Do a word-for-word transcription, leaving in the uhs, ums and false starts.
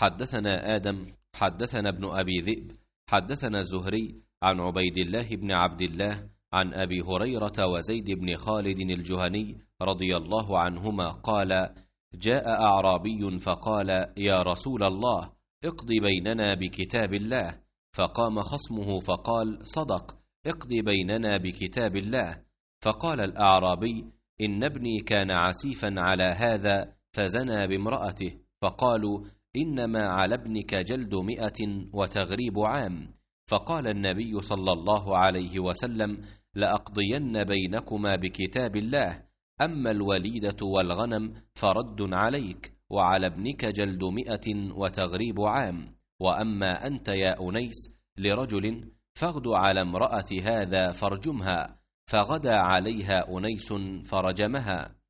حدثنا آدم حدثنا ابن أبي ذئب حدثنا الزهري عن عبيد الله بن عبد الله عن أبي هريرة وزيد بن خالد الجهني رضي الله عنهما قال: جاء أعرابي فقال: يا رسول الله، اقض بيننا بكتاب الله. فقام خصمه فقال: صدق، اقض بيننا بكتاب الله. فقال الأعرابي: إن ابني كان عسيفا على هذا فزنى بامرأته، فقالوا: إنما على ابنك جلد مئة وتغريب عام. فقال النبي صلى الله عليه وسلم: لأقضين بينكما بكتاب الله، أما الوليدة والغنم فرد عليك، وعلى ابنك جلد مئة وتغريب عام، وأما أنت يا أنيس لرجل فاغد على امرأة هذا فارجمها. فغدا عليها أنيس فرجمها.